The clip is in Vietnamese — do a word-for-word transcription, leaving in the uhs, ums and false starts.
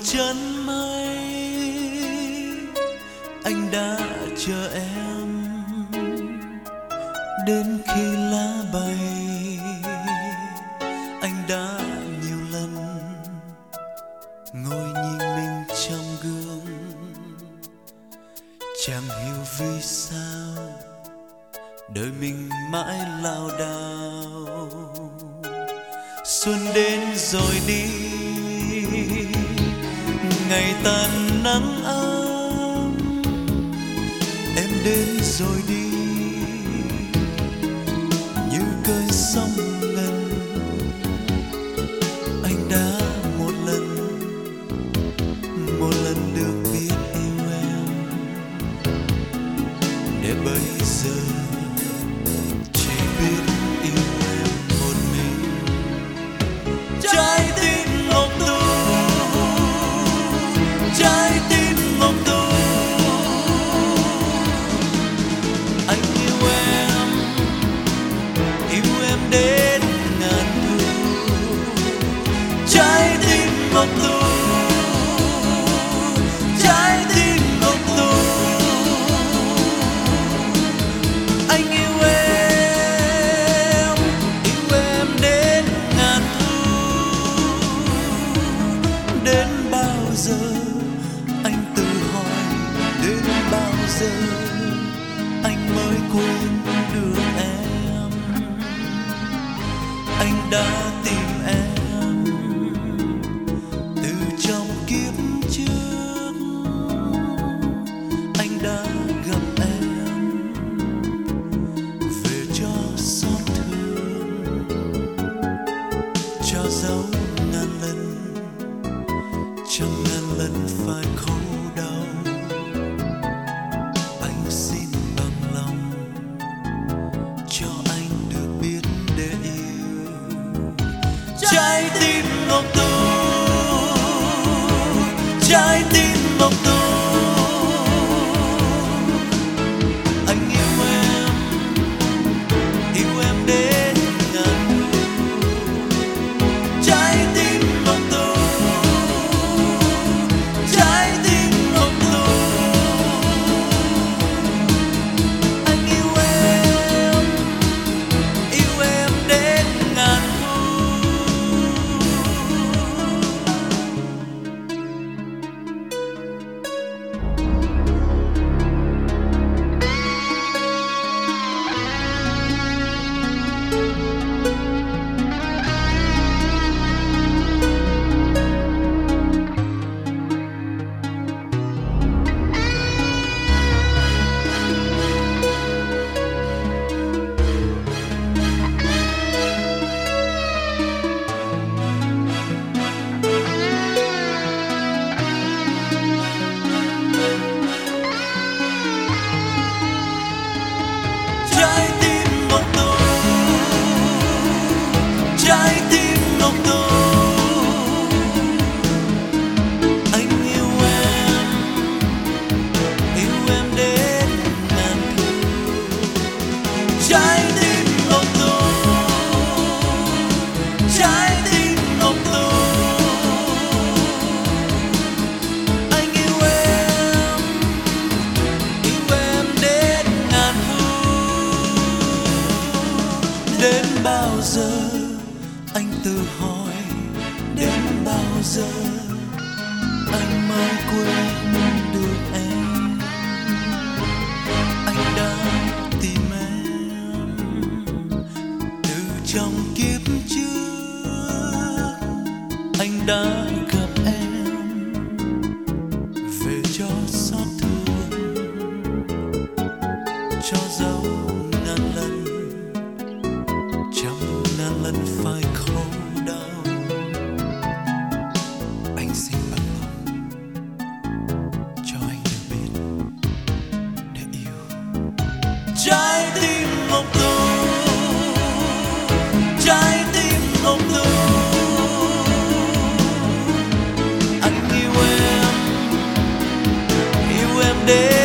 chân mây, anh đã chờ em đến khi lá bay. Anh đã nhiều lần ngồi nhìn mình trong gương, chẳng hiểu vì sao đời mình mãi lao đao. Xuân đến rồi đi, ngày tàn nắng ấm, em đến rồi đi như cơn sóng ngân. Anh đã một lần một lần được biết yêu em, để bây giờ chỉ biết yêu em một mình. Trái tim ngọc tù, trái tim ngọc tù, anh yêu em, yêu em đến ngàn thu. Trái tim ngọc tù, trái tim ngọc tù, anh yêu em, yêu em đến ngàn thu. Đến bao giờ anh tự hỏi, đến bao giờ anh mới quên được em. Anh đã tìm em từ trong kiếp trước, anh đã gặp em về cho xót thương, cho dấu ngàn lần, trăm ngàn lần phải khổ đau. Anh xin bằng lòng cho anh được biết để yêu. Trái tim ngọc tù, trái tim ngọc tù, anh yêu em, yêu em đến ngàn thu. Trái tim ngọc tù, trái tim ngọc tù, anh yêu em, yêu em đến ngàn thu. Trái tim ngọc tù, trái tim ngọc tù, anh yêu em, yêu em đến ngàn thu. Trái tim ngọc tù, trái tim ngọc tù, anh yêu em, yêu em đến ngàn thu. Đến bao giờ anh tự hỏi, đến bao giờ anh mới quên được em. Anh đã tìm em từ trong kiếp trước, anh đã gặp em về cho xót thương, cho dấu ngàn lần, trăm ngàn lần phải khổ đau. Anh xin bằng lòng cho anh được biết để yêu. Trái tim ngọc tù, trái tim ngọc tù, anh yêu em, yêu em đến